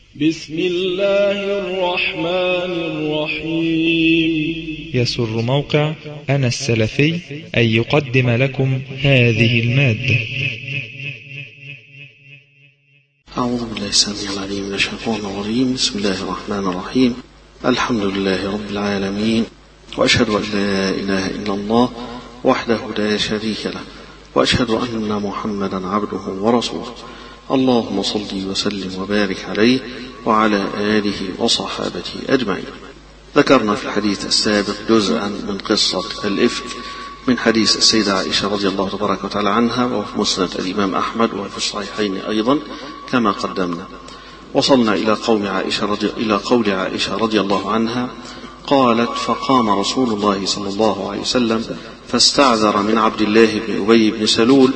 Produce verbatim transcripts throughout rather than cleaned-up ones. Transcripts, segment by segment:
بسم الله الرحمن الرحيم. يسر موقع أنا السلفي أن يقدم لكم هذه المادة. أعوذ بالله السميع العليم من الشيطان الرجيم. بسم الله الرحمن الرحيم. الحمد لله رب العالمين، وأشهد أن لا إله إلا الله وحده لا شريك له، وأشهد أن محمدا عبده ورسوله. اللهم صل وسلم وبارك عليه وعلى آله وصحابته أجمعين. ذكرنا في الحديث السابق جزءا من قصة الإفك من حديث السيدة عائشة رضي الله تبارك وتعالى عنها، وفي مسند الإمام أحمد وفي الصحيحين أيضا كما قدمنا. وصلنا إلى قول عائشة رضي, إلى قول عائشة رضي الله عنها قالت: فقام رسول الله صلى الله عليه وسلم فاستعذر من عبد الله بن أبي بن سلول،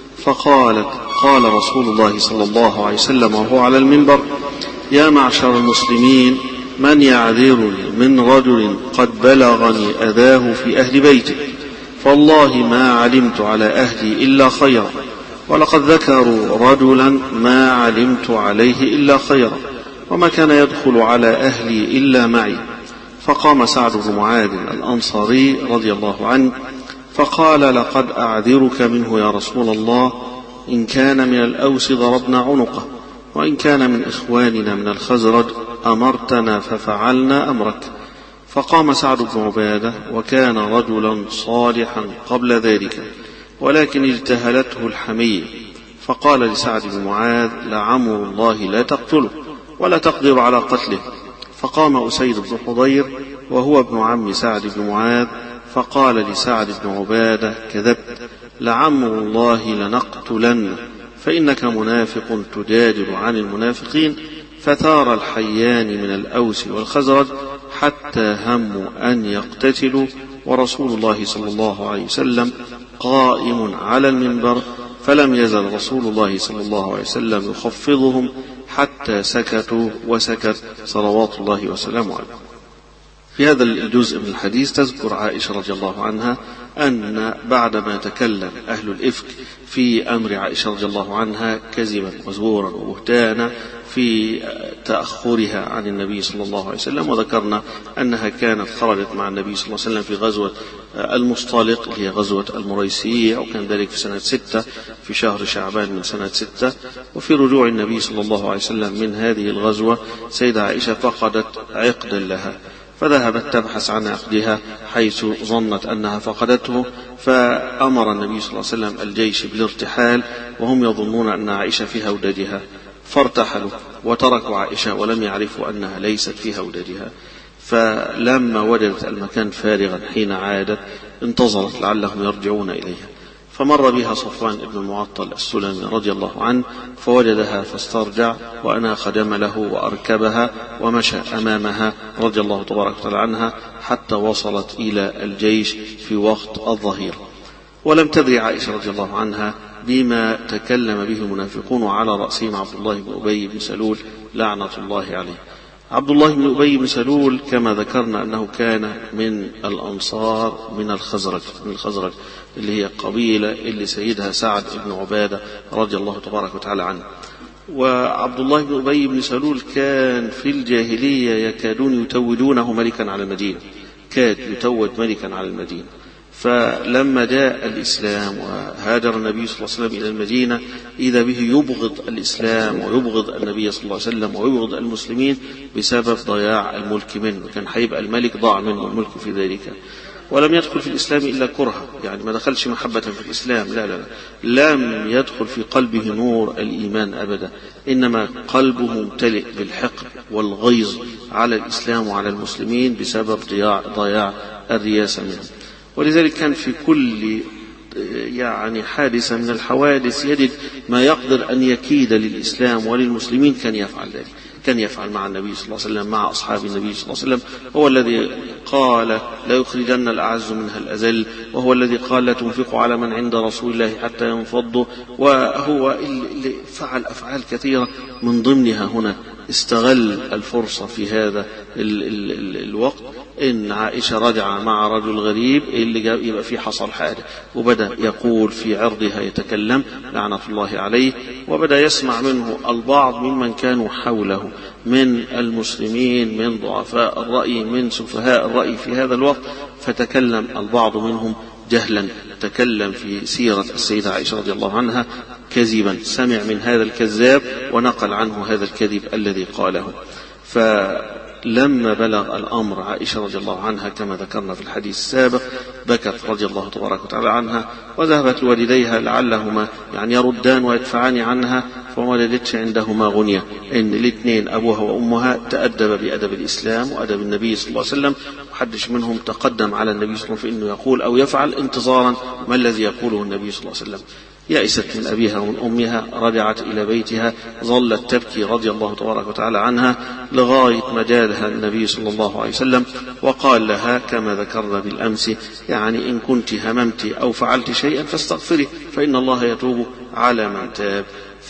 فقالت: قال رسول الله صلى الله عليه وسلم وهو على المنبر: يا معشر المسلمين، من يعذرني من رجل قد بلغني أذاه في أهل بيته، فالله ما علمت على أهلي إلا خيرا، ولقد ذكروا رجلا ما علمت عليه إلا خيرا، وما كان يدخل على أهلي إلا معي. فقام سعد بن معاذ الأنصاري رضي الله عنه فقال: لقد أعذرك منه يا رسول الله، إن كان من الأوس ضربنا عنقه، وإن كان من إخواننا من الخزرج أمرتنا ففعلنا أمرك. فقام سعد بن عبادة وكان رجلا صالحا قبل ذلك، ولكن اجتهلته الحمية، فقال لسعد بن معاذ: لعمر الله لا تقتله ولا تقدر على قتله. فقام أسيد بن حضير وهو ابن عم سعد بن معاذ فقال لسعد بن عبادة: كذبت، لعمر الله لنقتلن، فإنك منافق تجادل عن المنافقين. فثار الحيان من الأوس والخزرج حتى هموا أن يقتتلوا، ورسول الله صلى الله عليه وسلم قائم على المنبر، فلم يزل رسول الله صلى الله عليه وسلم يخفضهم حتى سكتوا وسكت صلوات الله وسلامه عليه. في هذا الجزء من الحديث تذكر عائشة رضي الله عنها أن بعدما تكلم أهل الإفك في أمر عائشة رضي الله عنها كذبا وزورا وبهتانا في تأخرها عن النبي صلى الله عليه وسلم، وذكرنا أنها كانت خرجت مع النبي صلى الله عليه وسلم في غزوة المصطلق اللي هي غزوة المريسية، وكان ذلك في سنة ستة في شهر شعبان من سنة ستة. وفي رجوع النبي صلى الله عليه وسلم من هذه الغزوة سيدة عائشة فقدت عقدا لها، فذهبت تبحث عن عقدها حيث ظنت أنها فقدته، فأمر النبي صلى الله عليه وسلم الجيش بالارتحال وهم يظنون أن عائشة في هودجها، فارتحلوا وتركوا عائشة ولم يعرفوا أنها ليست في هودجها. فلما وجدت المكان فارغا حين عادت انتظرت لعلهم يرجعون إليها، فمر بها صفوان بن المعطل السلمي رضي الله عنه فوجدها فاسترجع وأناخ جمله وأركبها ومشى أمامها رضي الله تبارك وتعالى عنها حتى وصلت إلى الجيش في وقت الظهير. ولم تدري عائشة رضي الله عنها بما تكلم به المنافقون، وعلى رأسهم عبد الله بن أبي بن سلول لعنة الله عليه. عبد الله بن أبي بن سلول كما ذكرنا أنه كان من الأنصار من الخزرج من الخزرج اللي هي قبيلة اللي سيدها سعد بن عبادة رضي الله تبارك وتعالى عنه. وعبد الله بن أبي بن سلول كان في الجاهلية يكادون يتوجونه ملكا على المدينة، كاد يتوج ملكا على المدينة. فلما جاء الإسلام وهاجر النبي صلى الله عليه وسلم إلى المدينة إذا به يبغض الإسلام ويبغض النبي صلى الله عليه وسلم ويبغض المسلمين بسبب ضياع الملك منه، كان حيبقى الملك ضاع منه الملك في ذلك. ولم يدخل في الإسلام إلا كرها، يعني ما دخلش محبة في الإسلام، لا لا لا لم يدخل في قلبه نور الإيمان أبدا، إنما قلبه ممتلئ بالحقد والغيظ على الإسلام وعلى المسلمين بسبب ضياع, ضياع الرياسة منه. ولذلك كان في كل يعني حادثة من الحوادث يجد ما يقدر أن يكيد للإسلام وللمسلمين كان يفعل ذلك، كان يفعل مع النبي صلى الله عليه وسلم مع أصحاب النبي صلى الله عليه وسلم. هو الذي قال: لا يخرجن الأعز منها الأذل، وهو الذي قال: لا تنفقوا على من عند رسول الله حتى ينفضوا. وهو اللي فعل أفعال كثيرة من ضمنها هنا استغل الفرصة في هذا ال ال ال الوقت إن عائشة رجع مع رجل غريب اللي يبقى فيه حصل حاجة، وبدأ يقول في عرضها يتكلم لعنة الله عليه، وبدأ يسمع منه البعض ممن كانوا حوله من المسلمين من ضعفاء الرأي من سفهاء الرأي في هذا الوقت، فتكلم البعض منهم جهلا، تكلم في سيرة السيدة عائشة رضي الله عنها كذبا، سمع من هذا الكذاب ونقل عنه هذا الكذب الذي قاله. فلما بلغ الأمر عائشة رضي الله عنها كما ذكرنا في الحديث السابق بكت رضي الله تبارك وتعالى عنها، وذهبت لوالديها لعلهما يعني يردان ويدفعان عنها، فما وجدتش عندهما غنية إن الاثنين أبوها وأمها تأدب بأدب الإسلام وأدب النبي صلى الله عليه وسلم، محدش منهم تقدم على النبي صلى الله عليه وسلم في إنه يقول أو يفعل انتظارا ما الذي يقوله النبي صلى الله عليه وسلم. يأست من أبيها ومن أمها، رجعت إلى بيتها، ظلت تبكي رضي الله تبارك وتعالى عنها لغاية ما جاءها النبي صلى الله عليه وسلم وقال لها كما ذكرنا بالأمس يعني إن كنت هممت أو فعلت شيئا فاستغفري فإن الله يتوب على من تاب.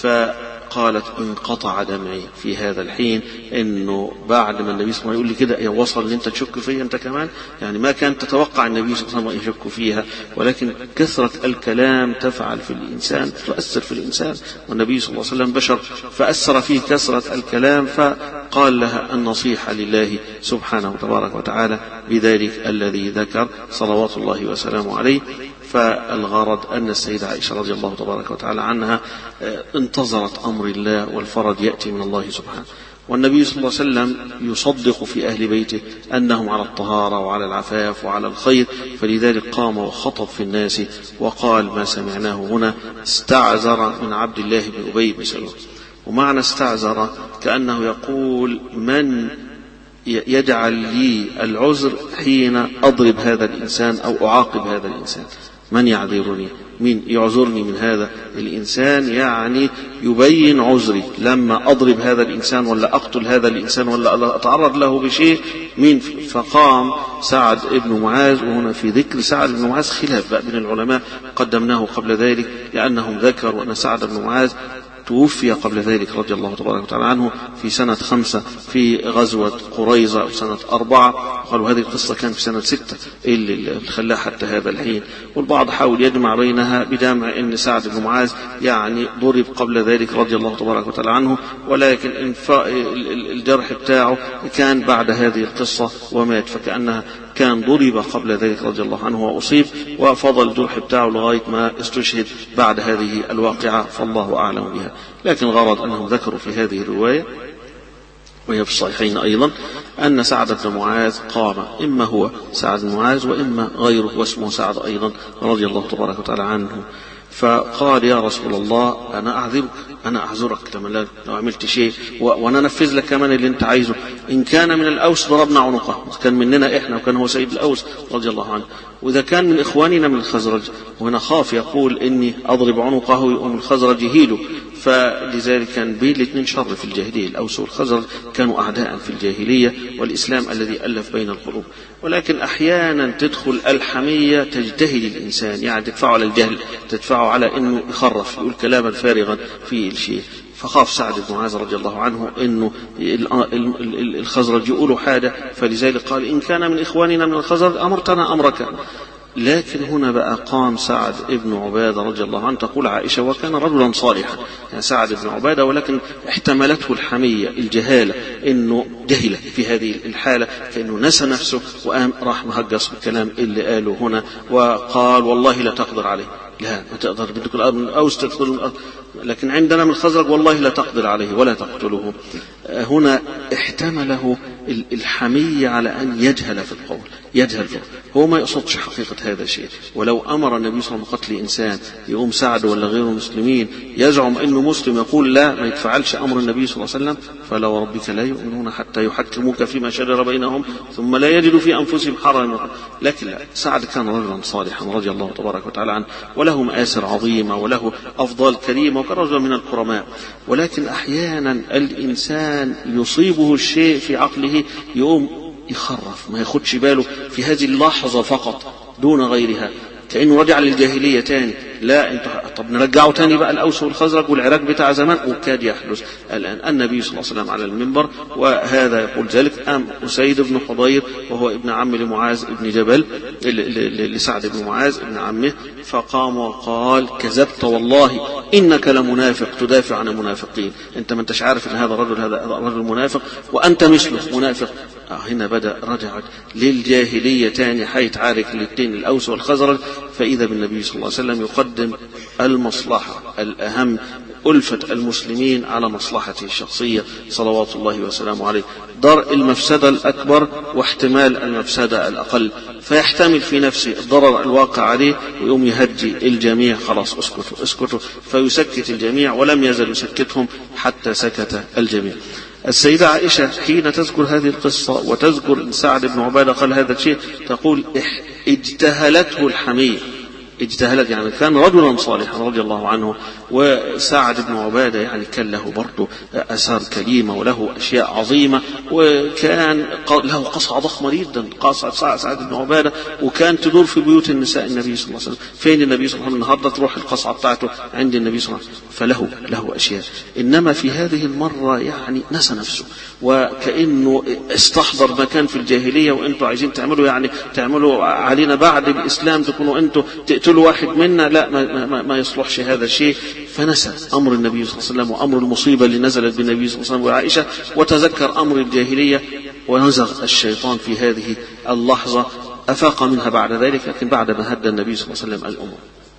فقالت انقطع دمعي في هذا الحين، إنه بعد ما النبي صلى الله عليه وسلم يقول لي كده وصل ان انت تشك فيها انت كمان، يعني ما كانت تتوقع النبي صلى الله عليه وسلم يشك فيها، ولكن كثرة الكلام تفعل في الإنسان تؤثر في الإنسان، والنبي صلى الله عليه وسلم بشر فأثر فيه كثرة الكلام، فقال لها النصيحة لله سبحانه وتبارك وتعالى بذلك الذي ذكر صلوات الله وسلامه عليه. فالغرض أن السيدة عائشة رضي الله تبارك وتعالى عنها انتظرت أمر الله والفرج يأتي من الله سبحانه، والنبي صلى الله عليه وسلم يصدق في أهل بيته أنهم على الطهارة وعلى العفاف وعلى الخير، فلذلك قام وخطب في الناس وقال ما سمعناه هنا استعذر من عبد الله بن أبي بن سلول. ومعنى استعذر كأنه يقول من يجعل لي العذر حين أضرب هذا الإنسان أو أعاقب هذا الإنسان، من يعذرني من يعذرني من هذا الإنسان، يعني يبين عذري لما أضرب هذا الإنسان ولا أقتل هذا الإنسان ولا أتعرض له بشيء من. فقام سعد بن معاذ، وهنا في ذكر سعد بن معاذ خلاف بين العلماء قدمناه قبل ذلك لأنهم ذكروا أن سعد بن معاذ توفي قبل ذلك رضي الله تبارك وتعالى عنه في سنة خمسة في غزوة قريظة أو سنة أربعة، قالوا هذه القصة كانت في سنة ستة اللي خلاها حتى هذا الحين، والبعض حاول يجمع بينها بدمع أن سعد بن معاذ يعني ضرب قبل ذلك رضي الله تبارك وتعالى عنه، ولكن الجرح بتاعه كان بعد هذه القصة ومات، فكأنها كان ضرب قبل ذلك رضي الله عنه وأصيب، وفضل الجرح بتاعه لغاية ما استشهد بعد هذه الواقعة، فالله أعلم بها. لكن غرض أنهم ذكروا في هذه الرواية وهي في الصحيحين أيضا أن سعد بن معاذ قام، إما هو سعد بن معاذ وإما غيره واسمه سعد أيضا رضي الله تبارك وتعالى عنه، فقال يا رسول الله أنا أعذرك أنا أعذرك لما لو عملت شيء وأنا نفذ لك كمان اللي أنت عايزه، إن كان من الأوس ضربنا عنقه، كان مننا إحنا وكان هو سيد الأوس رضي الله عنه، وإذا كان من إخواننا من الخزرج، وهنا خاف يقول إني أضرب عنقه يقوم الخزرج يهيله، فلذلك كان بين الاثنين شر في الجاهلية، الأوس والخزرج كانوا أعداء في الجاهلية، والإسلام الذي ألف بين القلوب. ولكن أحيانا تدخل الحمية تجتهد الإنسان، يعني تدفعه على الجهل، تدفعه على أنه يخرف يقول كلاما فارغا في الشيء. فخاف سعد بن معاذ رضي الله عنه أنه الخزرج يقولوا حاجة، فلذلك قال إن كان من إخواننا من الخزرج أمرتنا أمرك. لكن هنا بقى قام سعد بن عبادة رضي الله عنه، تقول عائشة وكان رجلا صالحا، يعني سعد بن عبادة، ولكن احتملته الحمية الجهالة إنه جهل في هذه الحالة، فإنه نسى نفسه وقام راح مهجص بالكلام اللي قاله هنا، وقال والله لا تقدر عليه، لا ما تقدر بدك الأرض من الأوس تقتل من الأرض، لكن عندنا من الخزرج والله لا تقدر عليه ولا تقتله. هنا احتمله الحمية على أن يجهل في القول، يجهل فيه، هو ما يقصدش حقيقة هذا الشيء. ولو أمر النبي صلى الله عليه وسلم بقتل إنسان يقوم سعد ولا غيره مسلمين يزعم أنه مسلم يقول لا ما يتفعلش أمر النبي صلى الله عليه وسلم، فلا وربك لا يؤمنون حتى يحكموك فيما شجر بينهم ثم لا يجدوا في أنفسهم حرجا. لكن لا، سعد كان رجلا صالحا رضي الله تبارك وتعالى عنه، وله مآثر عظيمة وله أفضال كريمة وكان رجلا من الكرماء. ولكن أحيانا الإنسان يصيبه الشيء في عقله يقوم يخرف، ما ياخدش باله في هذه اللحظة فقط دون غيرها، كأنه رجع للجاهلية تاني. لا انت طب نرجعه تاني بقى الأوس والخزرج والعراق بتاع زمان، وكاد يحدث الآن. النبي صلى الله عليه وسلم على المنبر وهذا يقول ذلك، أم أسيد بن حضير وهو ابن عم لمعاذ بن جبل لسعد بن معاذ ابن عمه، فقام وقال كذبت والله إنك لمنافق تدافع عن المنافقين، انت ما انتش عارف ان هذا الرجل هذا رجل منافق وانت مثله منافق. هنا بدأ رجع للجاهلية تاني، حيتعارك الاثنين الأوس والخزرج، فإذا بالنبي صلى الله عليه وسلم يقدم المصلحة الأهم، ألفة المسلمين على مصلحته الشخصية صلوات الله وسلامه عليه، درء المفسدة الأكبر واحتمال المفسدة الأقل، فيحتمل في نفسه الضرر الواقع عليه ويوم يهدي الجميع، خلاص اسكتوا اسكتوا، فيسكت الجميع، ولم يزل يسكتهم حتى سكت الجميع. السيدة عائشة حين تذكر هذه القصة وتذكر سعد بن عبادة قال هذا الشيء، تقول اجتهلته الحمية، اجتهلت يعني كان رجلا صالحا رضي الله عنه، وسعد بن عبادة يعني كان له برضه آثار كريمة وله أشياء عظيمة، وكان له قصعة ضخمة جدا قصعة سعد بن عبادة، وكان تدور في بيوت النساء النبي صلى الله عليه وسلم. فين النبي صلى الله عليه وسلم النهارده تروح القصعة بتاعته عند النبي صلى الله عليه وسلم، فله له أشياء. إنما في هذه المرة يعني نسى نفسه، وكأنه استحضر ما كان في الجاهلية، وأنتوا عايزين تعملوا يعني تعملوا علينا بعد الإسلام تكونوا أنتوا تقتلوا واحد منا، لا ما, ما, ما يصلحش هذا الشيء. فنسى أمر النبي صلى الله عليه وسلم وأمر المصيبة اللي نزلت بالنبي صلى الله عليه وسلم وعائشة، وتذكر أمر الجاهلية، ونزغ الشيطان في هذه اللحظة، أفاق منها بعد ذلك، لكن بعد ما هدى النبي صلى الله عليه وسلم الأمور.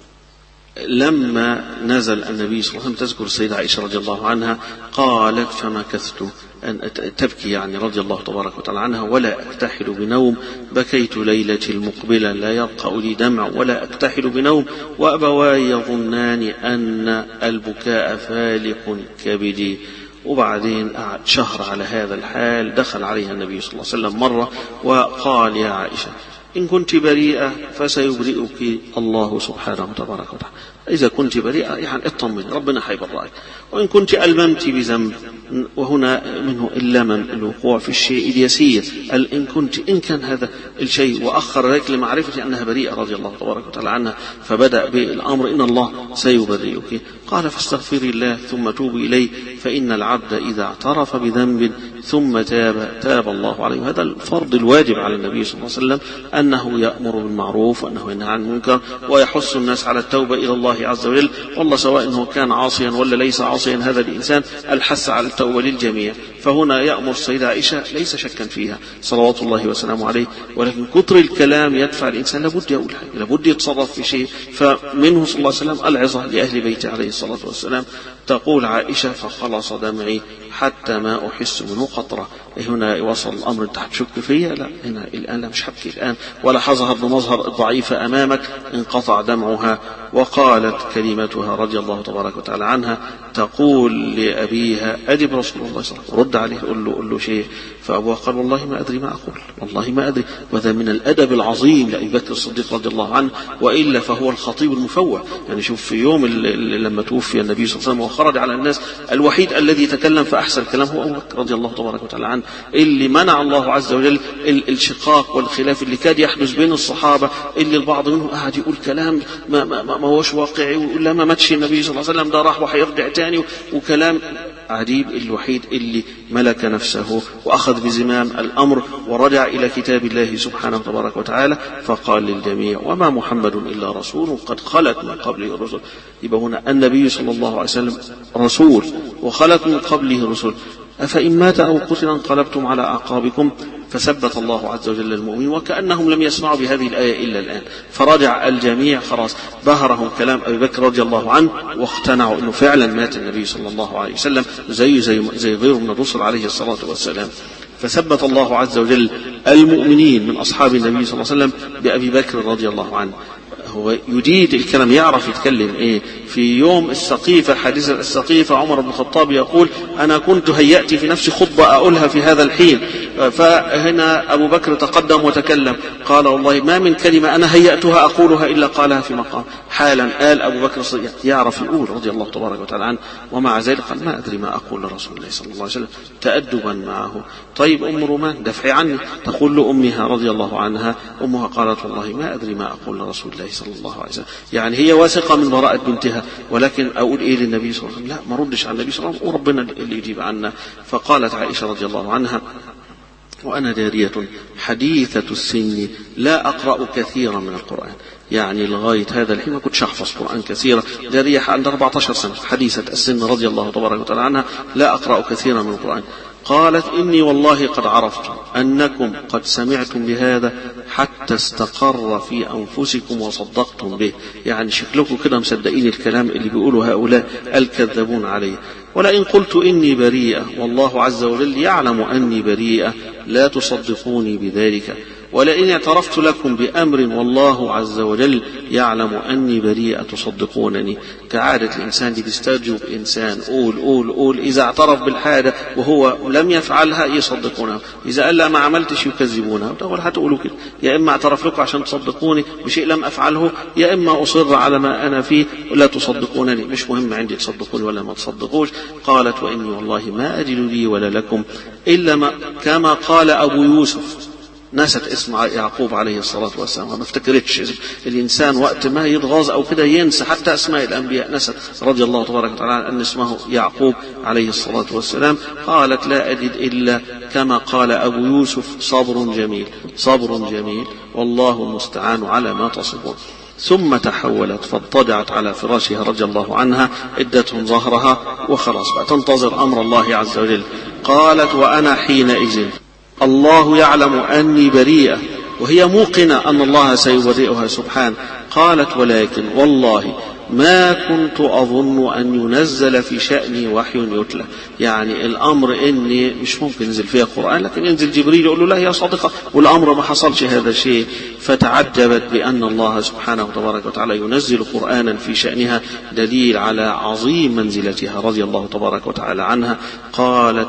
لما نزل النبي صلى الله عليه وسلم تذكر السيدة عائشة رضي الله عنها قالت فمكثت أن تبكي يعني رضي الله تبارك وتعالى عنها، ولا أكتحل بنوم، بكيت ليلتي المقبلة لا يرقى لي دمع ولا أكتحل بنوم، وأبواي يظنان أن البكاء فالق كبدي. وبعدين قعد شهر على هذا الحال. دخل عليها النبي صلى الله عليه وسلم مرة وقال يا عائشة إن كنت بريئة فسيبرئك الله سبحانه وتبارك وتعالى، إذا كنت بريئة يعني اطمن ربنا حيبرئك، وإن كنت ألممت بذنب، وهنا منه اللمم الوقوع في الشيء اليسير، إن كنت إن كان هذا الشيء، وأخر ذلك لمعرفة أنها بريئة رضي الله تبارك وتعالى عنها، فبدأ بالأمر إن الله سيبرئك. قال فاستغفري الله ثم توبي إليه، فإن العبد إذا اعترف بذنب ثم تاب تاب الله عليه. هذا الفرض الواجب على النبي صلى الله عليه وسلم، أنه يأمر بالمعروف وأنه ينهى عن المنكر ويحث الناس على التوبة إلى الله عز وجل، والله سواء أنه كان عاصيا ولا ليس عاصيا هذا الإنسان الحث على التوبة للجميع. فهنا يأمر السيدة عائشة ليس شكا فيها صلوات الله وسلامه عليه، ولكن كتر الكلام يدفع الإنسان لابد يقول حاجة، لابد يتصرف في شيء. فمنه صلى الله عليه وسلم العظة لأهل بيته عليه الصلاة والسلام. تقول عائشة فخلص دمعي حتى ما أحس منه قطرة. هنا وصل الأمر أنت هتشك فيا؟ لا، هنا الآن لا مش حبكي الآن، ولا حظهر بمظهر الضعيفة أمامك، انقطع دمعها. وقالت كلمتها رضي الله تبارك وتعالى عنها تقول لأبيها أجب رسول الله صلى الله عليه وسلم، رد عليه قل له, قل له شيء. فأبوها قال والله ما أدري ما أقول، والله ما أدري. وذا من الأدب العظيم لأبي بكر الصديق رضي الله عنه، وإلا فهو الخطيب المفوه. يعني شوف في يوم لما توفي النبي صلى الله عليه وسلم وخرج على الناس، الوحيد الذي تكلم فأحسن الكلام هو أبو بكر رضي الله تبارك وتعالى عنه، اللي منع الله عز وجل الشقاق والخلاف اللي كاد يحدث بين الصحابة، اللي البعض منهم قاعد يقول كلام ما, ما, ما هوش واقعي، ويقول لما ماتش النبي صلى الله عليه وسلم ده راح وحيرجع تاني، وكلام عجيب. الوحيد اللي ملك نفسه وأخذ بزمام الأمر ورجع إلى كتاب الله سبحانه وتبارك وتعالى، فقال للجميع وما محمد إلا رسول قد خلت من قبله الرسل. يبقى هنا النبي صلى الله عليه وسلم رسول وخلت من قبله الرسل، أفإن مات أو قتل انقلبتم على أعقابكم. فثبت الله عز وجل المؤمنين، وكأنهم لم يسمعوا بهذه الآية إلا الآن، فرجع الجميع خلاص بهرهم كلام أبي بكر رضي الله عنه، واقتنعوا أنه فعلا مات النبي صلى الله عليه وسلم زي زي, زي غيره من الرسل عليه الصلاة والسلام. فثبت الله عز وجل المؤمنين من أصحاب النبي صلى الله عليه وسلم بأبي بكر رضي الله عنه. هو يجيد الكلام، يعرف يتكلم ايه. في يوم السقيفة، حادثة السقيفة، عمر بن الخطاب يقول انا كنت هيأت في نفسي خطبة اقولها في هذا الحين، فهنا أبو بكر تقدم وتكلم قال والله ما من كلمة أنا هيأتها أقولها إلا قالها في مقام. حالا قال أبو بكر الصديق يعرف يقول رضي الله تبارك وتعالى عنه، ومع ذلك قال ما أدري ما أقول لرسول الله صلى الله عليه وسلم تأدبا معه. طيب أم رومان دفعي عني، تقول له أمها رضي الله عنها، أمها قالت والله ما أدري ما أقول لرسول الله صلى الله عليه وسلم. يعني هي واثقة من براءة بنتها، ولكن أقول إيه للنبي صلى الله عليه وسلم؟ لا، ما ردش على النبي صلى الله عليه وسلم وربنا اللي يجيب عنا. فقالت عائشة رضي الله عنها وأنا جارية حديثة السن لا أقرأ كثيرا من القرآن، يعني لغاية هذا الحين ما كنتش أحفظ قرآن كثيرا، جارية عند أربعة عشر سنة حديثة السن رضي الله تبارك وتعالى عنها لا أقرأ كثيرا من القرآن. قالت إني والله قد عرفت أنكم قد سمعتم بهذا حتى استقر في أنفسكم وصدقتم به، يعني شكلكم كده مصدقين الكلام اللي بيقولوا هؤلاء الكذابون عليه. ولئن قلت إني بريئة والله عز وجل يعلم أني بريئة لا تصدقوني بذلك، ولئن اعترفت لكم بأمر والله عز وجل يعلم أني بريئة تصدقونني. كعادة الإنسان اللي بيستجوب إنسان قول قول قول، إذا اعترف بالحاجة وهو لم يفعلها يصدقونه، إذا قال لا ما عملتش يكذبونها. تقول هتقولوا كده، يا إما اعترف لكم عشان تصدقوني بشيء لم أفعله، يا إما أصر على ما أنا فيه لا تصدقونني، مش مهم عندي تصدقوني ولا ما تصدقوش. قالت وإني والله ما أجد لي ولا لكم إلا ما كما قال أبو يوسف. نست اسم يعقوب عليه الصلاة والسلام، ما افتكرتش الإنسان وقت ما يتغاظ أو كده ينسى حتى أسماء الأنبياء، نست رضي الله تبارك وتعالى أن اسمه يعقوب عليه الصلاة والسلام. قالت لا أجد إلا كما قال أبو يوسف صبر جميل صبر جميل والله المستعان على ما تصفون. ثم تحولت فاضطجعت على فراشها رضي الله عنها، ادتهم ظهرها وخلاص بقى تنتظر أمر الله عز وجل. قالت وأنا حينئذ الله يعلم أني بريئة، وهي موقنة أن الله سيبرئها سبحانه. قالت ولكن والله ما كنت أظن أن ينزل في شأني وحي يتلى، يعني الأمر إني مش ممكن ينزل فيها قرآن، لكن ينزل جبريل يقول له لا يا صادقة، والأمر ما حصلش هذا الشيء. فتعجبت بأن الله سبحانه وتبارك وتعالى ينزل قرآنا في شأنها، دليل على عظيم منزلتها رضي الله تبارك وتعالى عنها. قالت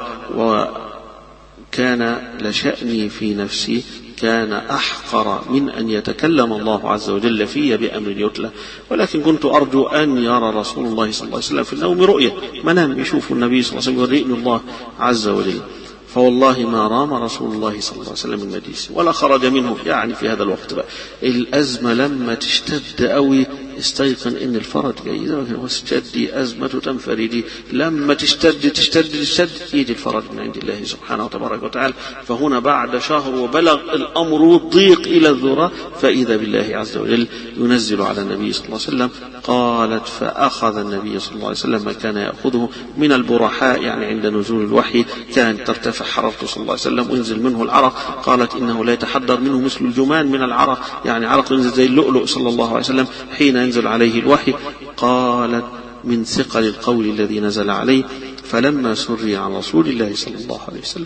وكان لشأني في نفسي كان أحقر من أن يتكلم الله عز وجل في بأمر يتلى، ولكن كنت أرجو أن يرى رسول الله صلى الله عليه وسلم في النوم رؤية منام يشوف النبي صلى الله عليه وسلم يريني الله عز وجل. فوالله ما رام رسول الله صلى الله عليه وسلم المجلس ولا خرج منه. يعني في هذا الوقت بقى الأزمة لما تشتد قوي استيقن إن الفرج جاي، واستجدي أزمة تنفردي، لما تشتد تشتد تشتد يجي الفرج من عند الله سبحانه وتبارك وتعالى. فهنا بعد شهر وبلغ الأمر والضيق إلى الذرة، فإذا بالله عز وجل ينزل على النبي صلى الله عليه وسلم. قالت فأخذ النبي صلى الله عليه وسلم ما كان يأخذه من البرحاء، يعني عند نزول الوحي كانت ترتفع حرارته صلى الله عليه وسلم وينزل منه العرق. قالت إنه لا يتحدر منه مثل الجمان من العرق، يعني عرق ينزل زي اللؤلؤ صلى الله عليه وسلم حين ينزل عليه الوحي. قالت من ثقل القول الذي نزل عليه. فلما سري عن رسول الله صلى الله عليه وسلم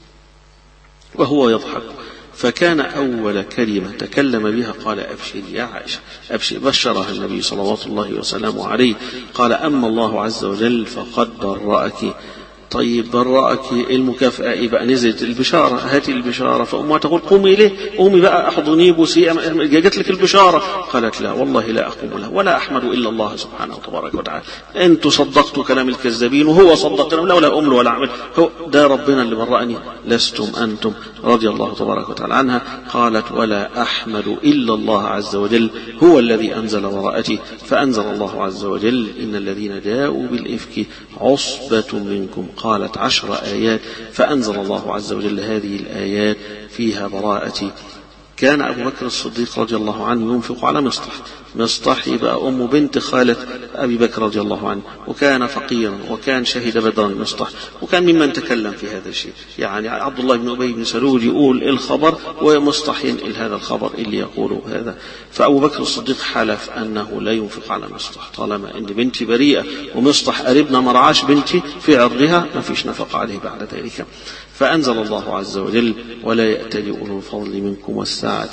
وهو يضحك، فكان أول كلمة تكلم بها قال أبشر يا عائشة أبشر، بشرها النبي صلوات الله وسلامه عليه. قال أما الله عز وجل فقد برأك. طيب برأك المكافأة إيه بقى؟ نزلت البشارة، هاتي البشارة. فأمها تقول قومي ليه؟ قومي بقى أحضني بوسي، جاءت لك البشارة. قالت لا والله لا أقوم له ولا أحمد إلا الله سبحانه وتبارك وتعالى. أنتم صدقتوا كلام الكذابين وهو صدق كلام، لا ولا أم ولا أعمل، هو ده ربنا اللي برأني لستم أنتم رضي الله تبارك وتعالى عنها. قالت ولا أحمد إلا الله عز وجل هو الذي أنزل براءتي. فأنزل الله عز وجل إن الذين جاءوا بالإفك عصبة منكم. قالت عشر آيات، فأنزل الله عز وجل هذه الآيات فيها براءتي. كان أبو بكر الصديق رضي الله عنه ينفق على مصطح، مصطح يبقى أم بنت خالة أبي بكر رضي الله عنه، وكان فقيرا وكان شهد بدرا مصطح، وكان ممن تكلم في هذا الشيء. يعني عبد الله بن أبي بن سلول يقول الخبر ومصطح ينقل هذا الخبر اللي يقوله هذا. فأبو بكر الصديق حلف أنه لا ينفق على مصطح طالما أن بنتي بريئة ومصطح قريبنا مرعاش بنتي في عرضها، ما فيش نفق عليه بعد ذلك. فأنزل الله عز وجل ولا يأتل أولو الفضل منكم والسعة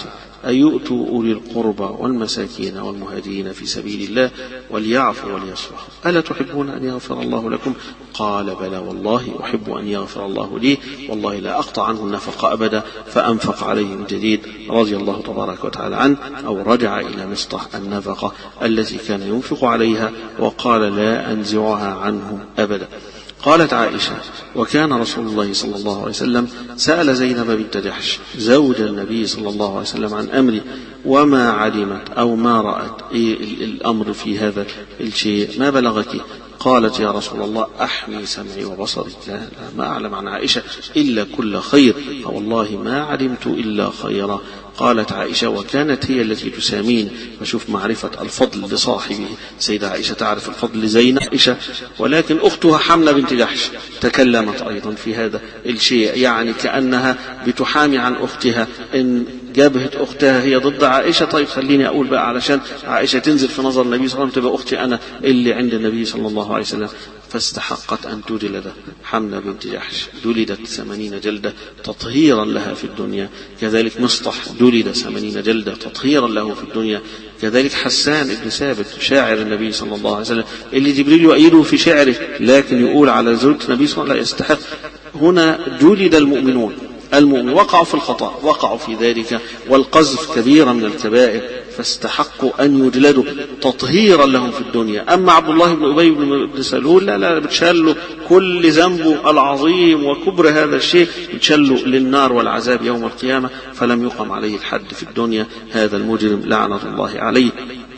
أن يؤتوا أولي القربى والمساكين والمهاجرين في سبيل الله وليعفوا وليصفحوا ألا تحبون أن يغفر الله لكم؟ قال بلى والله أحب أن يغفر الله لي والله لا أقطع عنه النفقة أبدا. فأنفق عليه من جديد رضي الله تبارك وتعالى عنه، أو رجع إلى مصطح النفقة التي كان ينفق عليها وقال لا أنزعها عنه أبدا. قالت عائشة: وكان رسول الله صلى الله عليه وسلم سأل زينب بنت جحش زوج النبي صلى الله عليه وسلم عن أمري وما علمت أو ما رأت إيه الأمر في هذا الشيء ما بلغك؟ قالت: يا رسول الله أحمي سمعي وبصري. لا, لا ما أعلم عن عائشة إلا كل خير، فوالله ما علمت إلا خيرا. قالت عائشة: وكانت هي التي تسامين. فشوف معرفة الفضل لصاحبه، سيدة عائشة تعرف الفضل لزينب عائشة، ولكن أختها حملة بنت جحش تكلمت أيضا في هذا الشيء، يعني كأنها بتحامي عن أختها. إن جابهة أختها هي ضد عائشة، طيب خليني أقول بقى علشان عائشة تنزل في نظر النبي صلى الله عليه وسلم تبقى أختي أنا اللي عند النبي صلى الله عليه وسلم. فاستحقت أن تجلد حملة بنت جحش، جلدت ثمانين جلدة تطهيرا لها في الدنيا. كذلك مصطح جلد ثمانين جلدة تطهيرا له في الدنيا. كذلك حسان بن ثابت شاعر النبي صلى الله عليه وسلم اللي جبريل يؤيده في شعره، لكن يقول على زوجة النبي صلى الله عليه وسلم لا يستحق. هنا جلد المؤمنون، المؤمن وقعوا في الخطأ، وقعوا في ذلك، والقذف كبيرة من الكبائر، فاستحقوا أن يجلدوا تطهيرا لهم في الدنيا. أما عبد الله بن أبي بن سلول لا لا بتشلوا كل ذنبه العظيم وكبر هذا الشيء، بتشلوا للنار والعذاب يوم القيامة، فلم يقم عليه الحد في الدنيا. هذا المجرم لعنة الله عليه.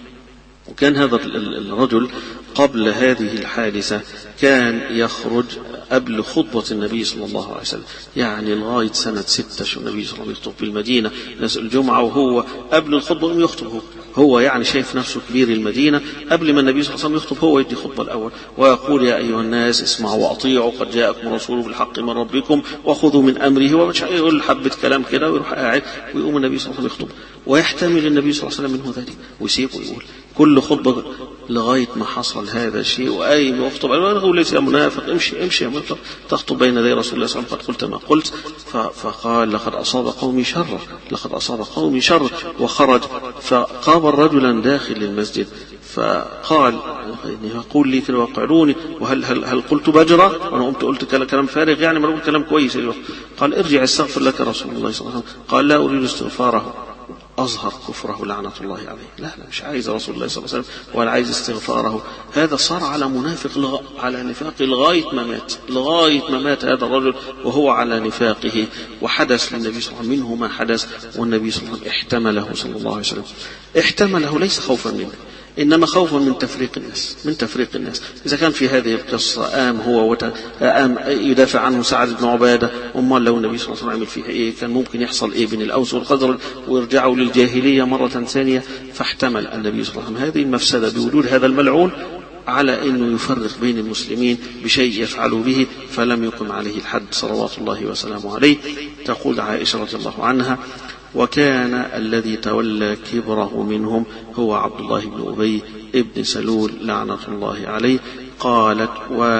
وكان هذا الرجل قبل هذه الحادثة كان يخرج قبل خطبة النبي صلى الله عليه وسلم، يعني لغاية سنة ستة شو النبي صلى الله عليه وسلم يخطب بالمدينة ناس الجمعة، وهو قبل الخطبة يخطب هو. هو يعني شايف نفسه كبير المدينة، قبل ما النبي صلى الله عليه وسلم يخطب هو يدي خطبة الأول ويقول: يا أيها الناس اسمعوا وأطيعوا قد جاءكم رسول بالحق من ربكم وخذوا من أمره. ومش يقول حبة كلام كده ويروح قاعد ويقوم النبي صلى الله عليه وسلم يخطب، ويحتمل النبي صلى الله عليه وسلم منه ذلك ويسيب ويقول كل خطبة لغاية ما حصل هذا الشيء. وأي يخطب أقول: ليس يا منافق امشي امشي يا منافق تخطب بين يدي رسول الله صلى الله عليه وسلم قد قلت ما قلت. فقال: لقد أصاب قومي شر، لقد أصاب قومي شر. وخرج فقابل رجلا داخل المسجد فقال: يقول لي كده وقعوني وهل هل هل قلت بجرة؟ وأنا قمت قلت كلام فارغ يعني ما أقول كلام كويس. قال: ارجع استغفر لك رسول الله صلى الله عليه وسلم. قال: لا أريد استغفاره، أظهر كفره لعنة الله عليه. لا لا مش عايز رسول الله صلى الله عليه وسلم ولا عايز استغفاره. هذا صار على منافق لغ... على نفاق لغاية ما مات، لغاية ما مات هذا الرجل وهو على نفاقه. وحدث للنبي صلى الله عليه وسلم منه ما حدث، والنبي صلى الله عليه وسلم احتمله صلى الله عليه وسلم. احتمله ليس خوفا منه، إنما خوفا من تفريق الناس، من تفريق الناس. إذا كان في هذه القصة قام هو وقام يدافع عنه سعد بن عبادة، أمال لو النبي صلى الله عليه وسلم عمل فيه إيه كان ممكن يحصل إيه بين الأوس والخزرج ويرجعوا للجاهلية مرة ثانية. فاحتمل النبي صلى الله عليه وسلم هذه المفسدة بوجود هذا الملعون على أنه يفرق بين المسلمين بشيء يفعل به، فلم يقم عليه الحد صلوات الله وسلامه عليه. تقول عائشة رضي الله عنها: وكان الذي تولى كبره منهم هو عبد الله بن أبي ابن سلول لعنة الله عليه. قالت: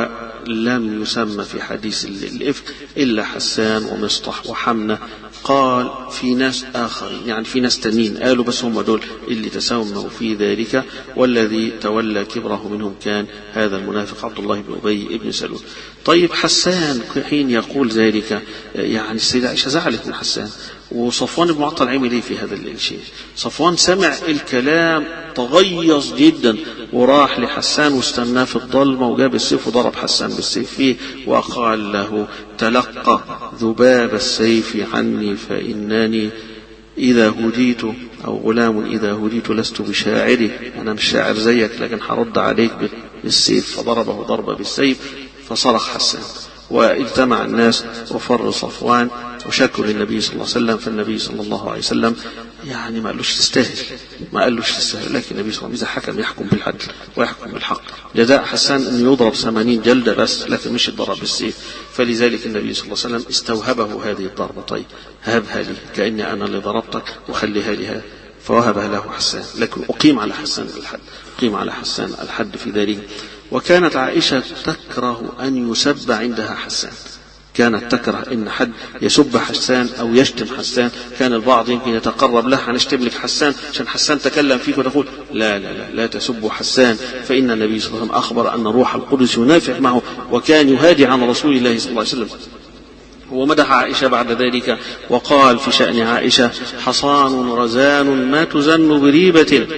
ولم يسمى في حديث الإفك إلا حسان ومصطح وحمنة. قال: في ناس آخر يعني في ناس تانيين قالوا بس هم دول اللي تساوموا في ذلك، والذي تولى كبره منهم كان هذا المنافق عبد الله بن أبي ابن سلول. طيب حسان حين يقول ذلك يعني السيدة عائشة زعلت من حسان، وصفوان بن معطل عمل ايه في هذا الشيء؟ صفوان سمع الكلام تغيظ جدا وراح لحسان واستناه في الظلمة وجاب السيف وضرب حسان بالسيف فيه وقال له: تلقى ذباب السيف عني فإنني إذا هديت أو غلام إذا هديت لست بشاعري، أنا مش شاعر زيك لكن حرد عليك بالسيف. فضربه ضربة بالسيف فصرخ حسان، واجتمع الناس وفر صفوان وشكوا للنبي صلى الله عليه وسلم. فالنبي صلى الله عليه وسلم يعني ما قالوش تستاهل، ما قالوش تستاهل، لكن النبي صلى الله عليه وسلم إذا حكم يحكم بالعدل ويحكم بالحق. جزاء حسان أن يضرب ثمانين جلدة بس، لكن مش يضرب بالسيف. فلذلك النبي صلى الله عليه وسلم استوهبه هذه الضربة. طيب هبها لي كأني أنا اللي ضربتك وخليها لي، فوهبها له حسان، لكن أقيم على حسان الحد، أقيم على حسان الحد في ذلك. وكانت عائشة تكره أن يسب عندها حسان، كانت تكره إن حد يسب حسان أو يشتم حسان. كان البعض يمكن يتقرب له، هنشتم لك حسان عشان حسان تكلم فيك، وتقول لا لا لا لا تسبوا حسان، فإن النبي صلى الله عليه وسلم أخبر أن روح القدس ينافع معه، وكان يهادي عن رسول الله صلى الله عليه وسلم. ومدح عائشة بعد ذلك وقال في شأن عائشة: حصان رزان ما تزن بريبة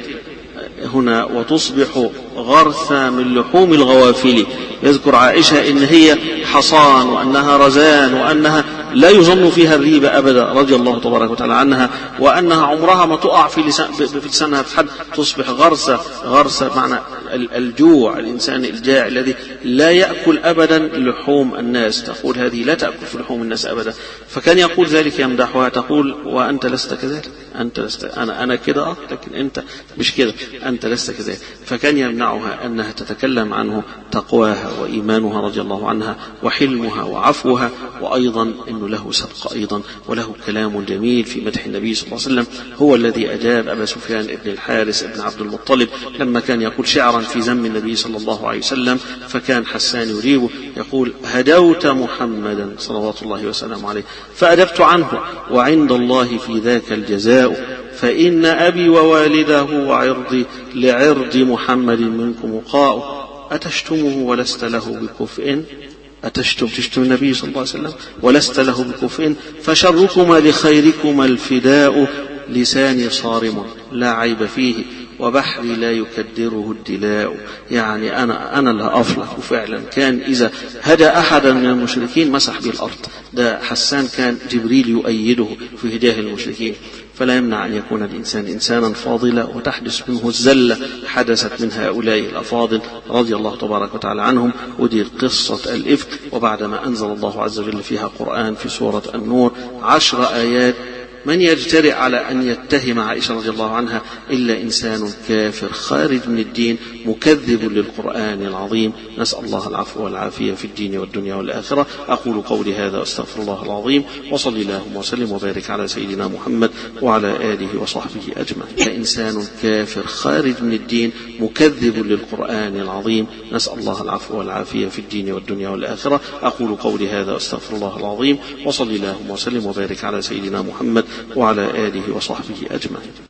هنا وتصبح غرثا من لحوم الغوافل. يذكر عائشة إن هي حصان وأنها رزان وأنها لا يظن فيها الريبة أبدا رضي الله تبارك وتعالى عنها، وأنها عمرها ما تقع في لسانها في حد، تصبح غرسة. غرسة معنى الجوع، الإنسان الجاع الذي لا يأكل أبدا لحوم الناس، تقول هذه لا تأكل في لحوم الناس أبدا. فكان يقول ذلك يمدحها، تقول: وأنت لست كذلك، أنت لست أنا أنا كده لكن أنت مش كده، أنت لست كذلك. فكان يمنعها أنها تتكلم عنه تقواها وإيمانها رضي الله عنها وحلمها وعفوها، وأيضا أنه له سبق أيضا وله كلام جميل في مدح النبي صلى الله عليه وسلم. هو الذي أجاب أبا سفيان بن الحارث بن عبد المطلب لما كان يقول شعرا في ذم النبي صلى الله عليه وسلم، فكان حسان يريبه يقول: هدوت محمدا صلوات الله وسلامه عليه فأدبت عنه، وعند الله في ذاك الجزاء، فإن أبي ووالده وعرضي لعرض محمد منكم وقاء. أتشتمه ولست له بكفء؟ أتشتم تشتم النبي صلى الله عليه وسلم ولست له بكفء؟ فشركما لخيركما الفداء، لساني صارم لا عيب فيه، وبحري لا يكدره الدلاء. يعني أنا أنا لا أفلح. وفعلا كان إذا هدى أحدا من المشركين مسح به الأرض. ده حسان كان جبريل يؤيده في هداه المشركين. فلا يمنع أن يكون الإنسان إنسانا فاضلا وتحدث منه الزلة حدثت من هؤلاء الأفاضل رضي الله تبارك وتعالى عنهم. ودي قصة الإفك، وبعدما أنزل الله عز وجل فيها قرآن في سورة النور عشر آيات، من يجترئ على أن يتهم عائشة رضي الله عنها إلا إنسان كافر خارج من الدين مكذب للقرآن العظيم. نسأل الله العفو والعافية في الدين والدنيا والآخرة. أقول قولي هذا واستغفر الله العظيم، وصل اللهم وسلم وبارك على سيدنا محمد وعلى آله وصحبه أجمعين. إنسان كافر خارج من الدين مكذب للقرآن العظيم. نسأل الله العفو والعافية في الدين والدنيا والآخرة. أقول قولي هذا واستغفر الله العظيم، وصل اللهم وسلم وبارك على سيدنا محمد وعلى آله وصحبه أجمعين.